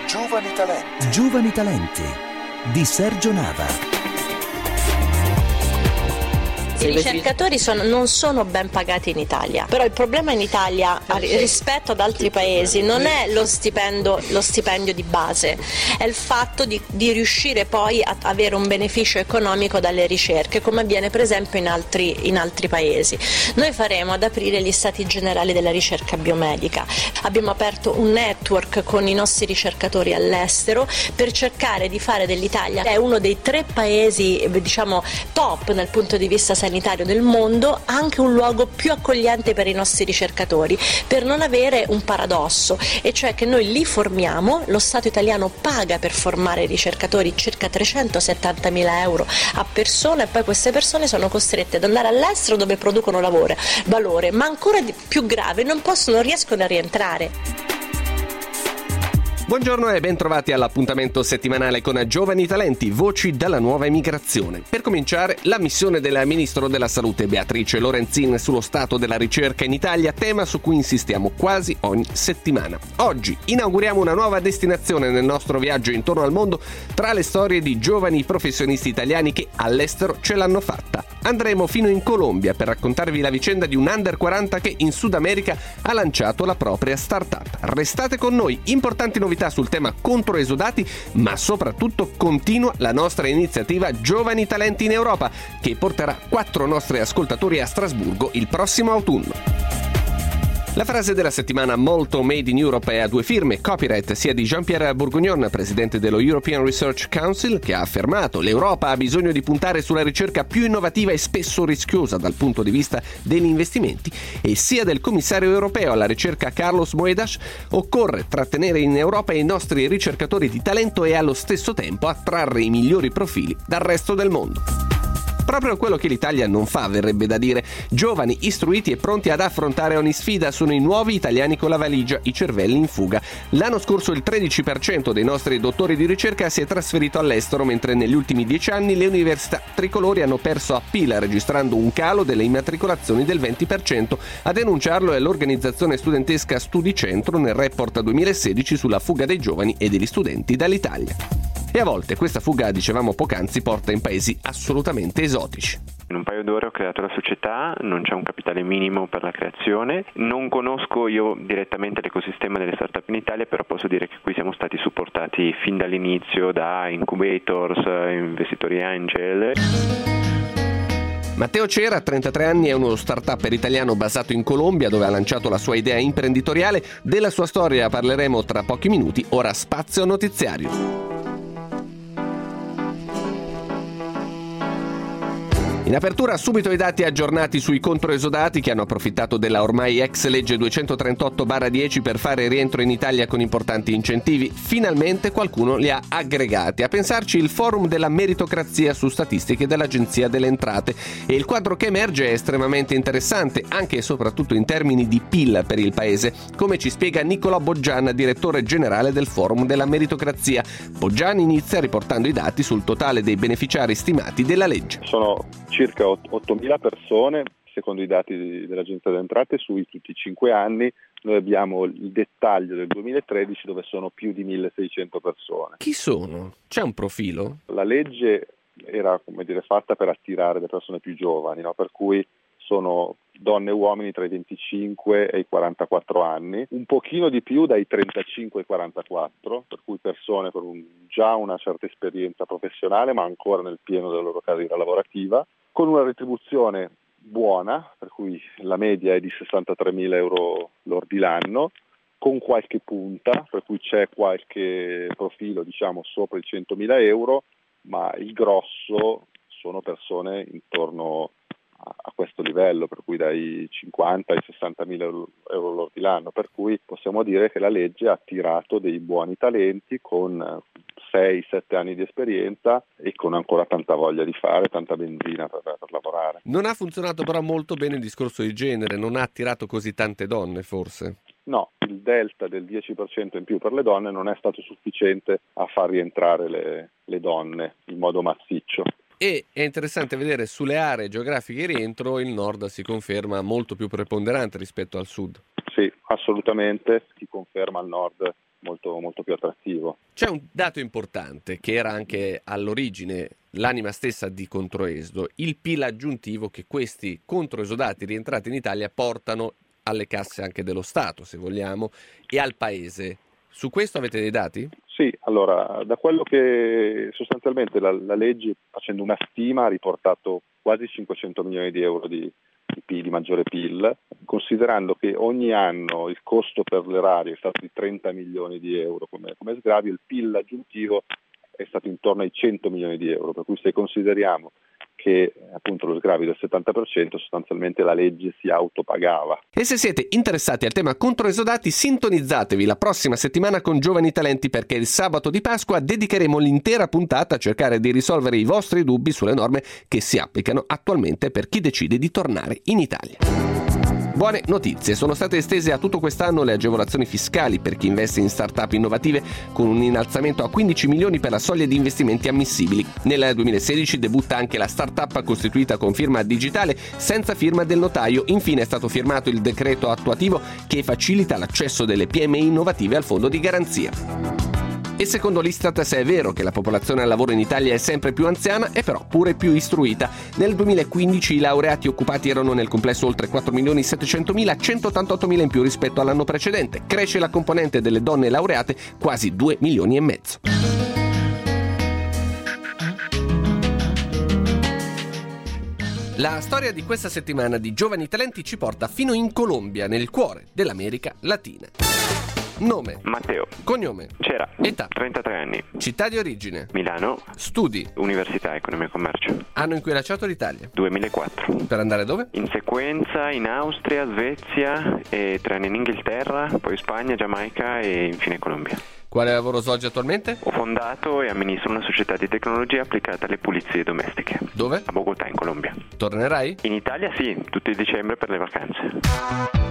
Giovani talenti. Giovani talenti di Sergio Nava. I ricercatori non sono ben pagati in Italia, però il problema in Italia rispetto ad altri paesi non è lo stipendio di base, è il fatto di riuscire poi a avere un beneficio economico dalle ricerche, come avviene per esempio in altri paesi. Noi faremo ad aprile gli stati generali della ricerca biomedica, abbiamo aperto un network con i nostri ricercatori all'estero per cercare di fare dell'Italia, che è uno dei 3 paesi top dal punto di vista sanitario del mondo, anche un luogo più accogliente per i nostri ricercatori, per non avere un paradosso, e cioè che noi li formiamo, lo Stato italiano paga per formare i ricercatori circa 370.000 euro a persona, e poi queste persone sono costrette ad andare all'estero dove producono valore, ma ancora più grave, non riescono a rientrare. Buongiorno e ben trovati all'appuntamento settimanale con Giovani Talenti, voci dalla nuova emigrazione. Per cominciare, la missione del Ministro della Salute Beatrice Lorenzin sullo stato della ricerca in Italia, tema su cui insistiamo quasi ogni settimana. Oggi inauguriamo una nuova destinazione nel nostro viaggio intorno al mondo tra le storie di giovani professionisti italiani che all'estero ce l'hanno fatta. Andremo fino in Colombia per raccontarvi la vicenda di un under 40 che in Sud America ha lanciato la propria startup. Restate con noi, importanti novità sul tema controesodati, ma soprattutto continua la nostra iniziativa Giovani Talenti in Europa, che porterà 4 nostri ascoltatori a Strasburgo il prossimo autunno. La frase della settimana molto made in Europe è a 2 firme, copyright sia di Jean-Pierre Bourguignon, presidente dello European Research Council, che ha affermato l'Europa ha bisogno di puntare sulla ricerca più innovativa e spesso rischiosa dal punto di vista degli investimenti, e sia del commissario europeo alla ricerca Carlos Moedas, occorre trattenere in Europa i nostri ricercatori di talento e allo stesso tempo attrarre i migliori profili dal resto del mondo. Proprio quello che l'Italia non fa, verrebbe da dire. Giovani, istruiti e pronti ad affrontare ogni sfida sono i nuovi italiani con la valigia, i cervelli in fuga. L'anno scorso il 13% dei nostri dottori di ricerca si è trasferito all'estero, mentre negli ultimi 10 anni le università tricolori hanno perso a pila, registrando un calo delle immatricolazioni del 20%. A denunciarlo è l'organizzazione studentesca Studicentro nel report 2016 sulla fuga dei giovani e degli studenti dall'Italia. E a volte questa fuga, dicevamo poc'anzi, porta in paesi assolutamente esotici. In un paio d'ore ho creato la società, non c'è un capitale minimo per la creazione, non conosco io direttamente l'ecosistema delle startup in Italia, però posso dire che qui siamo stati supportati fin dall'inizio da incubators, investitori angel. Matteo Cera, 33 anni, è uno startupper italiano basato in Colombia, dove ha lanciato la sua idea imprenditoriale. Della sua storia parleremo tra pochi minuti, ora spazio notiziario. In apertura subito i dati aggiornati sui controesodati che hanno approfittato della ormai ex legge 238/10 per fare rientro in Italia con importanti incentivi. Finalmente qualcuno li ha aggregati. A pensarci il forum della meritocrazia su statistiche dell'Agenzia delle Entrate, e il quadro che emerge è estremamente interessante, anche e soprattutto in termini di PIL per il paese, come ci spiega Nicolò Boggian, direttore generale del forum della meritocrazia. Boggian inizia riportando i dati sul totale dei beneficiari stimati della legge. Sono circa 8.000 persone, secondo i dati dell'Agenzia delle Entrate, su tutti i 5 anni. Noi abbiamo il dettaglio del 2013 dove sono più di 1.600 persone. Chi sono? C'è un profilo? La legge era, fatta per attirare le persone più giovani, no? Per cui sono donne e uomini tra i 25 e i 44 anni, un pochino di più dai 35 ai 44, per cui persone con già una certa esperienza professionale ma ancora nel pieno della loro carriera lavorativa, con una retribuzione buona, per cui la media è di 63.000 euro lordi l'anno, con qualche punta, per cui c'è qualche profilo sopra i 100.000 euro, ma il grosso sono persone intorno a questo livello, per cui dai 50 ai 60.000 euro lordi l'anno, per cui possiamo dire che la legge ha attirato dei buoni talenti con 6-7 anni di esperienza e con ancora tanta voglia di fare, tanta benzina per lavorare. Non ha funzionato però molto bene il discorso di genere, non ha attirato così tante donne forse? No, il delta del 10% in più per le donne non è stato sufficiente a far rientrare le donne in modo massiccio. E è interessante vedere sulle aree geografiche di rientro il nord si conferma molto più preponderante rispetto al sud. Sì, assolutamente, si conferma il nord molto, molto più attrattivo. C'è un dato importante che era anche all'origine l'anima stessa di Controesodo, il PIL aggiuntivo che questi controesodati rientrati in Italia portano alle casse anche dello Stato, se vogliamo, e al Paese. Su questo avete dei dati? Sì, allora, da quello che sostanzialmente la legge, facendo una stima, ha riportato quasi 500 milioni di euro di maggiore PIL, considerando che ogni anno il costo per l'erario è stato di 30 milioni di euro come sgravio, il PIL aggiuntivo è stato intorno ai 100 milioni di euro, per cui se consideriamo che appunto lo sgravio del 70%, sostanzialmente la legge si autopagava. E se siete interessati al tema controesodati, sintonizzatevi la prossima settimana con Giovani Talenti, perché il sabato di Pasqua dedicheremo l'intera puntata a cercare di risolvere i vostri dubbi sulle norme che si applicano attualmente per chi decide di tornare in Italia. Buone notizie, sono state estese a tutto quest'anno le agevolazioni fiscali per chi investe in start-up innovative, con un innalzamento a 15 milioni per la soglia di investimenti ammissibili. Nel 2016 debutta anche la start-up costituita con firma digitale senza firma del notaio. Infine è stato firmato il decreto attuativo che facilita l'accesso delle PMI innovative al fondo di garanzia. E secondo l'Istat, se è vero che la popolazione al lavoro in Italia è sempre più anziana, è però pure più istruita. Nel 2015 i laureati occupati erano nel complesso oltre 4.700.000, 188.000 in più rispetto all'anno precedente. Cresce la componente delle donne laureate, quasi 2,5 milioni. La storia di questa settimana di Giovani Talenti ci porta fino in Colombia, nel cuore dell'America Latina. Nome: Matteo. Cognome: Cera. Età: 33 anni. Città di origine: Milano. Studi: Università Economia e Commercio. Anno in cui hai lasciato l'Italia: 2004. Per andare dove? In sequenza in Austria, Svezia, e 3 anni in Inghilterra, poi Spagna, Giamaica e infine Colombia. Quale lavoro svolgi attualmente? Ho fondato e amministro una società di tecnologia applicata alle pulizie domestiche. Dove? A Bogotà, in Colombia. Tornerai? In Italia sì, tutto il dicembre per le vacanze.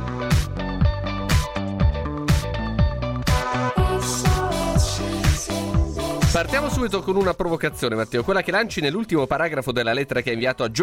Partiamo subito con una provocazione, Matteo, quella che lanci nell'ultimo paragrafo della lettera che hai inviato a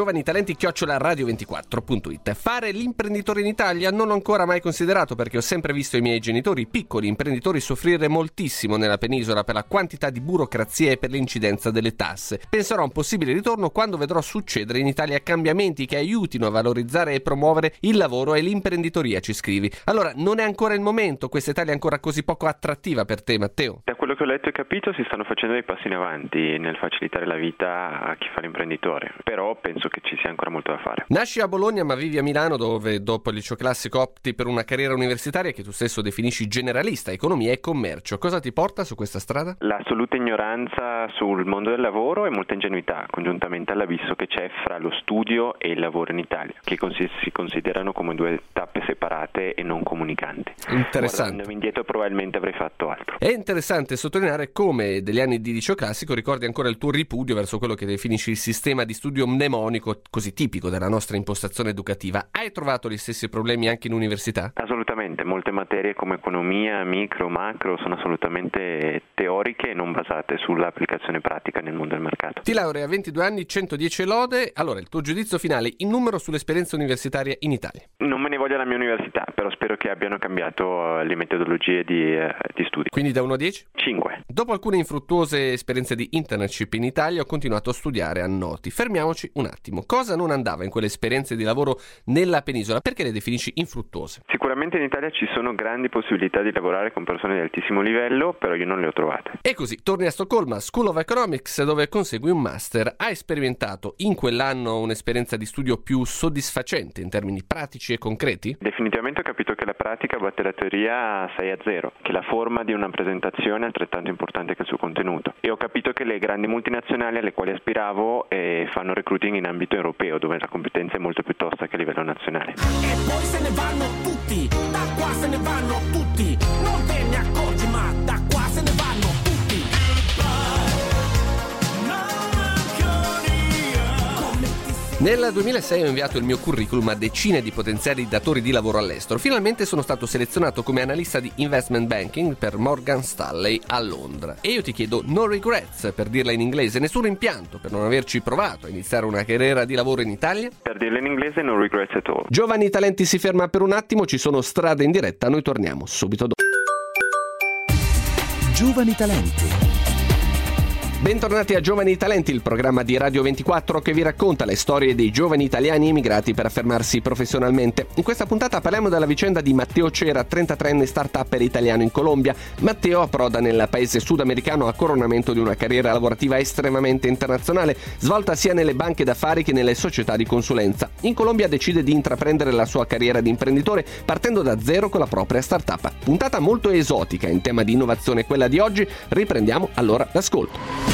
giovanitalenti@radio24.it. Fare l'imprenditore in Italia non l'ho ancora mai considerato, perché ho sempre visto i miei genitori, piccoli imprenditori, soffrire moltissimo nella penisola per la quantità di burocrazia e per l'incidenza delle tasse. Penserò a un possibile ritorno quando vedrò succedere in Italia cambiamenti che aiutino a valorizzare e promuovere il lavoro e l'imprenditoria, ci scrivi. Allora, non è ancora il momento? Questa Italia è ancora così poco attrattiva per te, Matteo? Da quello che ho letto e capito si stanno facendo dei passi in avanti nel facilitare la vita a chi fa l'imprenditore, però penso che ci sia ancora molto da fare. Nasci a Bologna ma vivi a Milano, dove dopo il liceo classico opti per una carriera universitaria che tu stesso definisci generalista, economia e commercio. Cosa ti porta su questa strada? L'assoluta ignoranza sul mondo del lavoro e molta ingenuità, congiuntamente all'abisso che c'è fra lo studio e il lavoro in Italia, che si considerano come due tappe separate e non comunicanti. Interessante. Guardandomi indietro probabilmente avrei fatto altro. È interessante sottolineare come degli anni di liceo classico ricordi ancora il tuo ripudio verso quello che definisci il sistema di studio mnemonico, così tipico della nostra impostazione educativa. Hai trovato gli stessi problemi anche in università? Assolutamente, molte materie come economia, micro, macro sono assolutamente teoriche e non basate sull'applicazione pratica nel mondo del mercato. Ti laurei a 22 anni, 110 lode. Allora, il tuo giudizio finale in numero sull'esperienza universitaria in Italia? Non me ne voglio la mia università, però spero che abbiano cambiato le metodologie di studi. Quindi da 1 a 10? 5. Dopo alcune infruttuose esperienze di internship in Italia ho continuato a studiare a noti. Fermiamoci un attimo. Cosa non andava in quelle esperienze di lavoro nella penisola? Perché le definisci infruttuose? Sicuramente in Italia ci sono grandi possibilità di lavorare con persone di altissimo livello, però io non le ho trovate. E così torni a Stoccolma, School of Economics, dove consegui un master. Hai sperimentato in quell'anno un'esperienza di studio più soddisfacente in termini pratici e concreti? Definitivamente ho capito che la pratica batte la teoria 6-0, che la forma di una presentazione è altrettanto importante che il suo contenuto. E ho capito che le grandi multinazionali alle quali aspiravo fanno recruiting in ambito europeo, dove la competenza è molto più tosta che a livello nazionale. E poi se ne vanno tutti, da qua se ne vanno tutti, non te ne accorgi ma da qua se ne vanno tutti. Nel 2006 ho inviato il mio curriculum a decine di potenziali datori di lavoro all'estero. Finalmente sono stato selezionato come analista di investment banking per Morgan Stanley a Londra. E io ti chiedo no regrets, per dirla in inglese, nessun rimpianto per non averci provato a iniziare una carriera di lavoro in Italia? Per dirla in inglese no regrets at all. Giovani Talenti si ferma per un attimo, ci sono strade in diretta, noi torniamo subito dopo. Giovani Talenti. Bentornati a Giovani Talenti, il programma di Radio 24 che vi racconta le storie dei giovani italiani emigrati per affermarsi professionalmente. In questa puntata parliamo della vicenda di Matteo Cera, 33enne start-upper italiano in Colombia. Matteo approda nel paese sudamericano a coronamento di una carriera lavorativa estremamente internazionale, svolta sia nelle banche d'affari che nelle società di consulenza. In Colombia decide di intraprendere la sua carriera di imprenditore partendo da zero con la propria start-up. Puntata molto esotica in tema di innovazione quella di oggi, riprendiamo allora l'ascolto.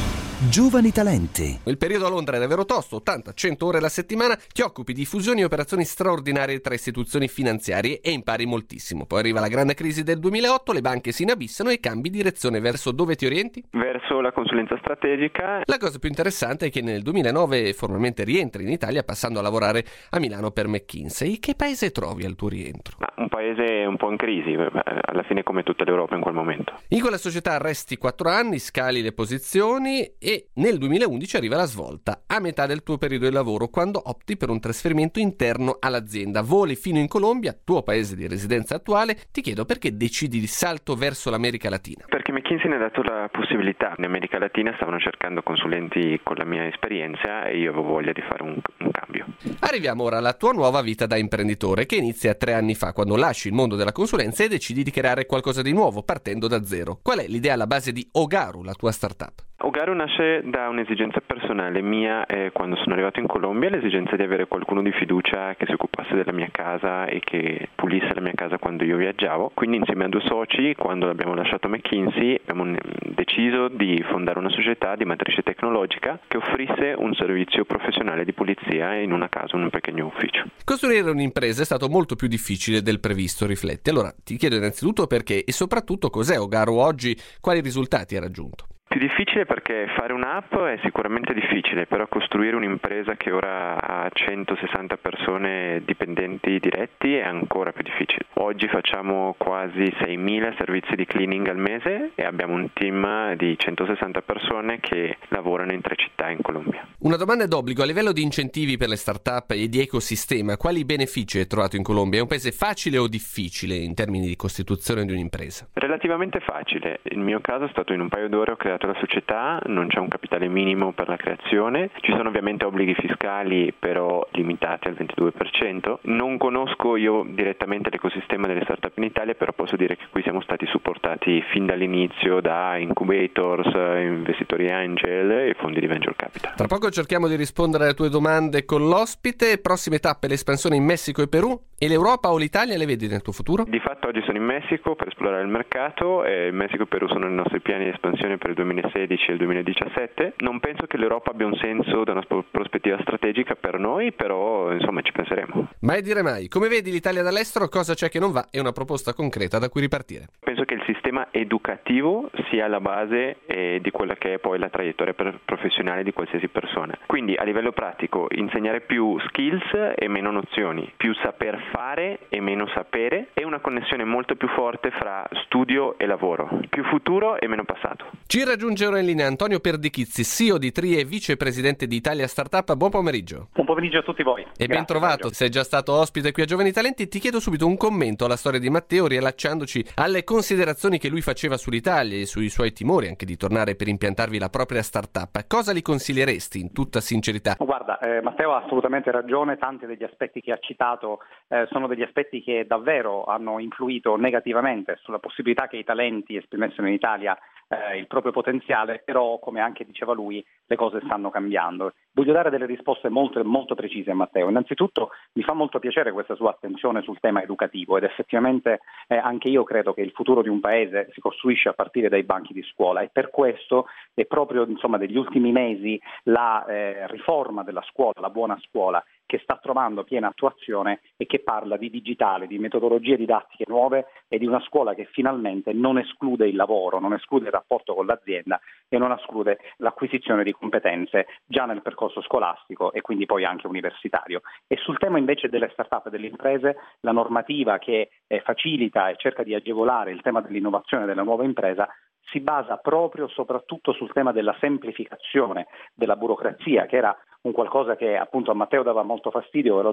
Giovani Talenti. Il periodo a Londra è davvero tosto, 80-100 ore alla settimana, ti occupi di fusioni e operazioni straordinarie tra istituzioni finanziarie e impari moltissimo. Poi arriva la grande crisi del 2008, le banche si inabissano e cambi direzione. Verso dove ti orienti? Verso la consulenza strategica. La cosa più interessante è che nel 2009 formalmente rientri in Italia passando a lavorare a Milano per McKinsey. Che paese trovi al tuo rientro? Un paese un po' in crisi, alla fine come tutta l'Europa in quel momento. In quella società resti 4 anni, scali le posizioni e nel 2011 arriva la svolta, a metà del tuo periodo di lavoro, quando opti per un trasferimento interno all'azienda. Voli fino in Colombia, tuo paese di residenza attuale. Ti chiedo perché decidi il salto verso l'America Latina. Perché McKinsey mi ha dato la possibilità. In America Latina stavano cercando consulenti con la mia esperienza e io avevo voglia di fare un cambio. Arriviamo ora alla tua nuova vita da imprenditore, che inizia 3 anni fa, quando lasci il mondo della consulenza e decidi di creare qualcosa di nuovo, partendo da zero. Qual è l'idea alla base di Ogaru, la tua startup? Ogaru nasce da un'esigenza personale mia quando sono arrivato in Colombia, l'esigenza di avere qualcuno di fiducia che si occupasse della mia casa e che pulisse la mia casa quando io viaggiavo. Quindi insieme a 2 soci, quando abbiamo lasciato McKinsey, abbiamo deciso di fondare una società di matrice tecnologica che offrisse un servizio professionale di pulizia in una casa, in un pequeño ufficio. Costruire un'impresa è stato molto più difficile del previsto, rifletti. Allora ti chiedo innanzitutto perché e soprattutto cos'è Ogaru oggi, quali risultati ha raggiunto? Più difficile perché fare un'app è sicuramente difficile, però costruire un'impresa che ora ha 160 persone dipendenti diretti è ancora più difficile. Oggi facciamo quasi 6.000 servizi di cleaning al mese e abbiamo un team di 160 persone che lavorano in 3 città in Colombia. Una domanda d'obbligo: a livello di incentivi per le start-up e di ecosistema, quali benefici hai trovato in Colombia? È un paese facile o difficile in termini di costituzione di un'impresa? Relativamente facile. Il mio caso è stato in un paio d'ore ho creato la società, non c'è un capitale minimo per la creazione, ci sono ovviamente obblighi fiscali però limitati al 22%. Non conosco io direttamente l'ecosistema delle startup in Italia, però posso dire che qui siamo stati supportati fin dall'inizio da incubators, investitori angel e fondi di venture capital. Tra poco cerchiamo di rispondere alle tue domande con l'ospite. Prossime tappe: l'espansione in Messico e Perù. E l'Europa o l'Italia le vedi nel tuo futuro? Di fatto oggi sono in Messico per esplorare il mercato e Messico e Perù sono nei nostri piani di espansione per il 2016 e il 2017. Non penso che l'Europa abbia un senso da una prospettiva strategica per noi, però insomma ci penseremo. Mai dire mai. Come vedi l'Italia dall'estero, cosa c'è che non va e una proposta concreta da cui ripartire? Penso che il sistema educativo sia la base di quella che è poi la traiettoria professionale di qualsiasi persona. Quindi a livello pratico insegnare più skills e meno nozioni, più saper fare e meno sapere e una connessione molto più forte fra studio e lavoro, più futuro e meno passato. Ci raggiunge ora in linea Antonio Perdichizzi, CEO di Trie e vicepresidente di Italia Startup. Buon pomeriggio. Buon pomeriggio a tutti voi. E ben trovato. Sei già stato ospite qui a Giovani Talenti. Ti chiedo subito un commento alla storia di Matteo, riallacciandoci alle considerazioni che lui faceva sull'Italia e sui suoi timori anche di tornare per impiantarvi la propria startup. Cosa gli consiglieresti in tutta sincerità? Guarda, Matteo ha assolutamente ragione. Tanti degli aspetti che ha citato sono degli aspetti che davvero hanno influito negativamente sulla possibilità che i talenti esprimessero in Italia il proprio potenziale, però come anche diceva lui le cose stanno cambiando. Voglio dare delle risposte molto, molto precise a Matteo. Innanzitutto mi fa molto piacere questa sua attenzione sul tema educativo ed effettivamente anche io credo che il futuro di un paese si costruisce a partire dai banchi di scuola e per questo è proprio degli ultimi mesi la riforma della scuola, la buona scuola, che sta trovando piena attuazione e che parla di digitale, di metodologie didattiche nuove e di una scuola che finalmente non esclude il lavoro, non esclude il rapporto con l'azienda e non esclude l'acquisizione di competenze già nel percorso scolastico e quindi poi anche universitario. E sul tema invece delle start-up e delle imprese, la normativa che facilita e cerca di agevolare il tema dell'innovazione della nuova impresa si basa proprio soprattutto sul tema della semplificazione della burocrazia, che era un qualcosa che appunto a Matteo dava molto fastidio e lo dà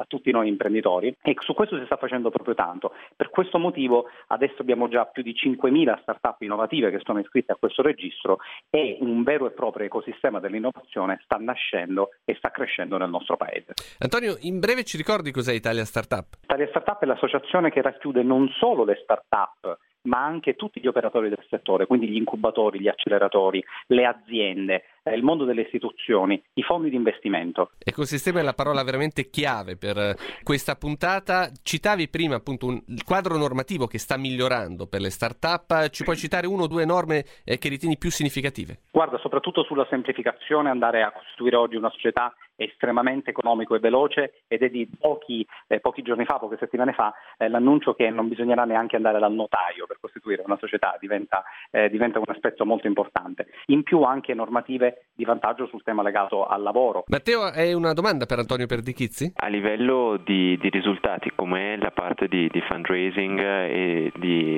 a tutti noi imprenditori, e su questo si sta facendo proprio tanto. Per questo motivo adesso abbiamo già più di 5.000 start-up innovative che sono iscritte a questo registro, e un vero e proprio ecosistema dell'innovazione sta nascendo e sta crescendo nel nostro paese. Antonio, in breve ci ricordi cos'è Italia Startup? Italia Startup è l'associazione che racchiude non solo le start-up, ma anche tutti gli operatori del settore, quindi gli incubatori, gli acceleratori, le aziende, il mondo delle istituzioni, i fondi di investimento. Ecosistema è la parola veramente chiave per questa puntata. Citavi prima appunto il quadro normativo che sta migliorando per le start-up. Ci puoi citare 1 o 2 norme che ritieni più significative? Guarda, soprattutto sulla semplificazione, andare a costituire oggi una società è estremamente economico e veloce, ed è di pochi giorni fa, poche settimane fa, l'annuncio che non bisognerà neanche andare dal notaio per costituire una società, diventa un aspetto molto importante. In più anche normative di vantaggio sul tema legato al lavoro. Matteo, hai una domanda per Antonio Perdichizzi? A livello di risultati, com'è la parte di fundraising e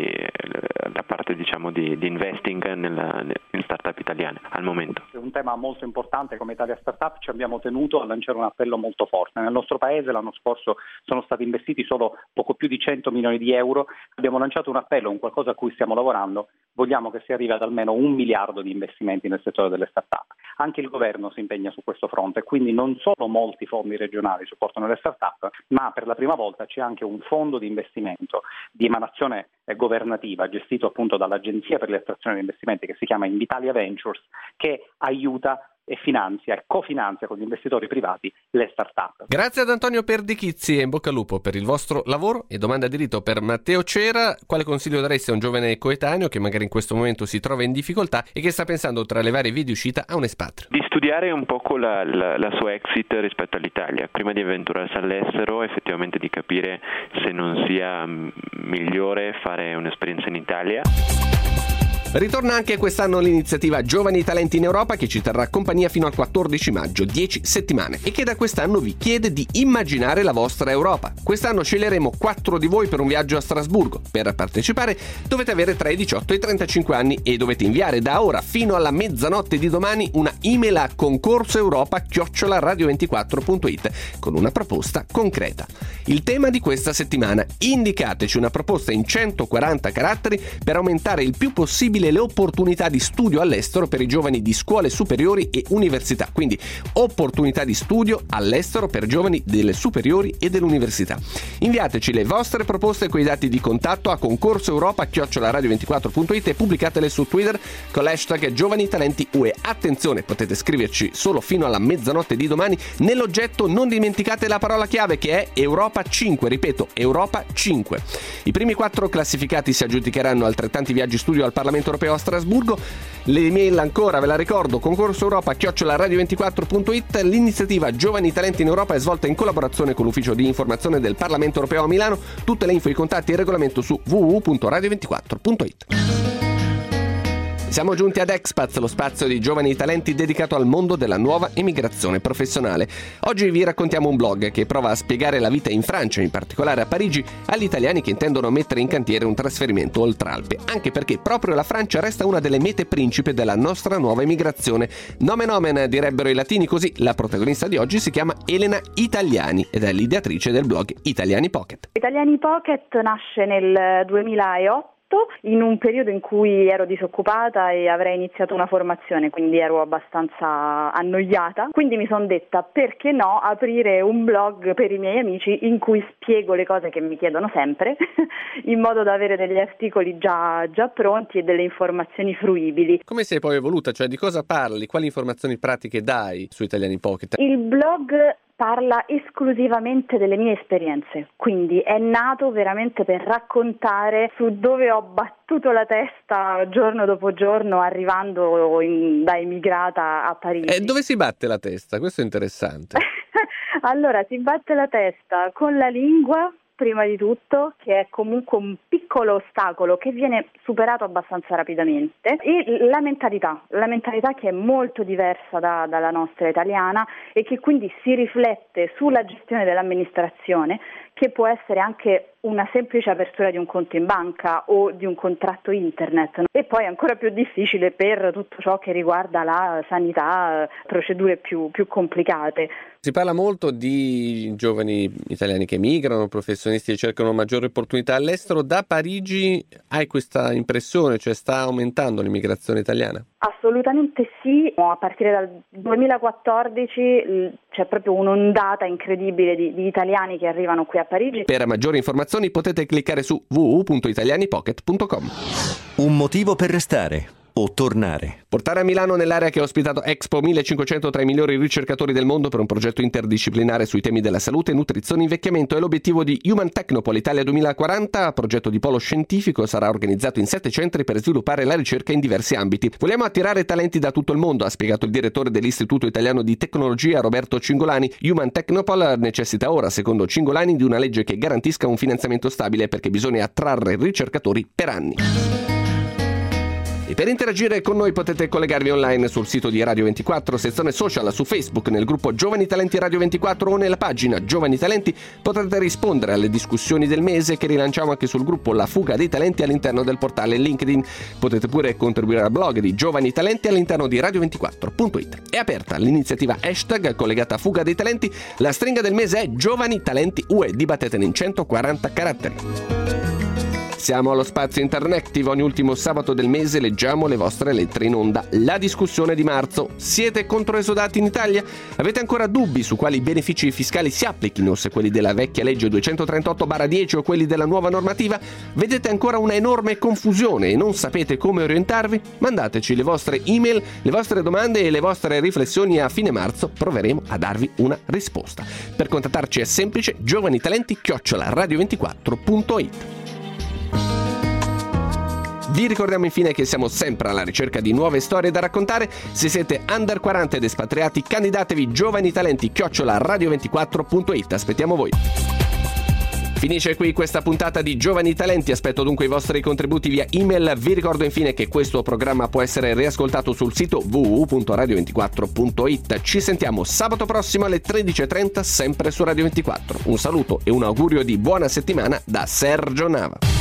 la parte diciamo di investing in startup italiane al momento? È un tema molto importante. Come Italia Startup ci abbiamo tenuto a lanciare un appello molto forte. Nel nostro paese l'anno scorso sono stati investiti solo poco più di 100 milioni di euro. Abbiamo lanciato un appello, un qualcosa a cui stiamo lavorando. Vogliamo che si arrivi ad almeno 1 miliardo di investimenti nel settore delle start-up. Anche il governo si impegna su questo fronte, quindi non solo molti fondi regionali supportano le start-up, ma per la prima volta c'è anche un fondo di investimento di emanazione governativa gestito appunto dall'Agenzia per l'estrazione di investimenti, che si chiama Invitalia Ventures, che aiuta e finanzia e cofinanzia con gli investitori privati le start-up. Grazie ad Antonio Perdichizzi e in bocca al lupo per il vostro lavoro. E domanda di rito per Matteo Cera: quale consiglio daresti a un giovane coetaneo che magari in questo momento si trova in difficoltà e che sta pensando tra le varie vie di uscita a un espatrio? Di studiare un poco la sua exit rispetto all'Italia, prima di avventurarsi all'estero, effettivamente di capire se non sia migliore fare un'esperienza in Italia. Ritorna anche quest'anno l'iniziativa Giovani Talenti in Europa, che ci terrà compagnia fino al 14 maggio, 10 settimane, e che da quest'anno vi chiede di immaginare la vostra Europa. Quest'anno sceglieremo 4 di voi per un viaggio a Strasburgo. Per partecipare dovete avere tra i 18 e i 35 anni e dovete inviare da ora fino alla mezzanotte di domani una email a concorsoeuropa@radio24.it con una proposta concreta. Il tema di questa settimana: indicateci una proposta in 140 caratteri per aumentare il più possibile le opportunità di studio all'estero per i giovani di scuole superiori e università. Quindi opportunità di studio all'estero per giovani delle superiori e dell'università. Inviateci le vostre proposte con i dati di contatto a concorsoeuropa@radio24.it e pubblicatele su Twitter con l'hashtag Giovani Talenti UE. Attenzione, potete scriverci solo fino alla mezzanotte di domani. Nell'oggetto non dimenticate la parola chiave, che è Europa 5, ripeto, Europa 5. I primi 4 classificati si aggiudicheranno altrettanti viaggi studio al Parlamento Europeo a Strasburgo. L'email ancora ve la ricordo: concorsoeuropa@radio24.it. L'iniziativa Giovani Talenti in Europa è svolta in collaborazione con l'ufficio di informazione del Parlamento Europeo a Milano. Tutte le info, i contatti e il regolamento su www.radio24.it. Siamo giunti ad Expats, lo spazio di giovani talenti dedicato al mondo della nuova emigrazione professionale. Oggi vi raccontiamo un blog che prova a spiegare la vita in Francia, in particolare a Parigi, agli italiani che intendono mettere in cantiere un trasferimento oltre Alpe, anche perché proprio la Francia resta una delle mete principe della nostra nuova emigrazione. Nomen omen, direbbero i latini, così la protagonista di oggi si chiama Elena Italiani ed è l'ideatrice del blog Italiani Pocket. Italiani Pocket nasce nel 2008. In un periodo in cui ero disoccupata e avrei iniziato una formazione, quindi ero abbastanza annoiata, quindi mi sono detta: perché no aprire un blog per i miei amici in cui spiego le cose che mi chiedono sempre in modo da avere degli articoli già pronti e delle informazioni fruibili. Come sei poi evoluta? Cioè, di cosa parli? Quali informazioni pratiche dai su Italiani Pocket? Il blog parla esclusivamente delle mie esperienze, quindi è nato veramente per raccontare su dove ho battuto la testa giorno dopo giorno arrivando da emigrata a Parigi. E dove si batte la testa? Questo è interessante. Allora, si batte la testa con la lingua, prima di tutto, che è comunque un piccolo ostacolo che viene superato abbastanza rapidamente, e la mentalità che è molto diversa dalla nostra italiana e che quindi si riflette sulla gestione dell'amministrazione, che può essere anche una semplice apertura di un conto in banca o di un contratto internet, no? E poi ancora più difficile per tutto ciò che riguarda la sanità, procedure più complicate. Si parla molto di giovani italiani che migrano, professionisti che cercano maggiori opportunità all'estero. Da Parigi hai questa impressione, cioè sta aumentando l'immigrazione italiana? Assolutamente sì, a partire dal 2014 c'è proprio un'ondata incredibile di italiani che arrivano qui a Parigi. Per maggiori informazioni potete cliccare su www.italianipocket.com. Un motivo per restare o tornare. Portare a Milano, nell'area che ha ospitato Expo 1500 tra i migliori ricercatori del mondo per un progetto interdisciplinare sui temi della salute, nutrizione e invecchiamento, è l'obiettivo di Human Technopole Italia 2040, progetto di polo scientifico. Sarà organizzato in 7 centri per sviluppare la ricerca in diversi ambiti. Vogliamo attirare talenti da tutto il mondo, ha spiegato il direttore dell'Istituto Italiano di Tecnologia Roberto Cingolani. Human Technopole necessita ora, secondo Cingolani, di una legge che garantisca un finanziamento stabile, perché bisogna attrarre ricercatori per anni. E per interagire con noi potete collegarvi online sul sito di Radio 24, sezione social su Facebook, nel gruppo Giovani Talenti Radio 24 o nella pagina Giovani Talenti. Potrete rispondere alle discussioni del mese che rilanciamo anche sul gruppo La Fuga dei Talenti all'interno del portale LinkedIn. Potete pure contribuire al blog di Giovani Talenti all'interno di radio24.it. È aperta l'iniziativa hashtag collegata a Fuga dei Talenti. La stringa del mese è Giovani Talenti UE, dibattetene in 140 caratteri. Siamo allo spazio Interactive, ogni ultimo sabato del mese leggiamo le vostre lettere in onda. La discussione di marzo: siete controesodati in Italia? Avete ancora dubbi su quali benefici fiscali si applichino, se quelli della vecchia legge 238/10 o quelli della nuova normativa? Vedete ancora una enorme confusione e non sapete come orientarvi? Mandateci le vostre email, le vostre domande e le vostre riflessioni, a fine marzo proveremo a darvi una risposta. Per contattarci è semplice: giovanitalenti@radio24.it. Vi ricordiamo infine che siamo sempre alla ricerca di nuove storie da raccontare. Se siete under 40 ed espatriati, candidatevi giovanitalenti@radio24.it. Aspettiamo voi. Finisce qui questa puntata di Giovani Talenti, aspetto dunque i vostri contributi via email. Vi ricordo infine che questo programma può essere riascoltato sul sito www.radio24.it. Ci sentiamo sabato prossimo alle 13:30 sempre su Radio 24. Un saluto e un augurio di buona settimana da Sergio Nava.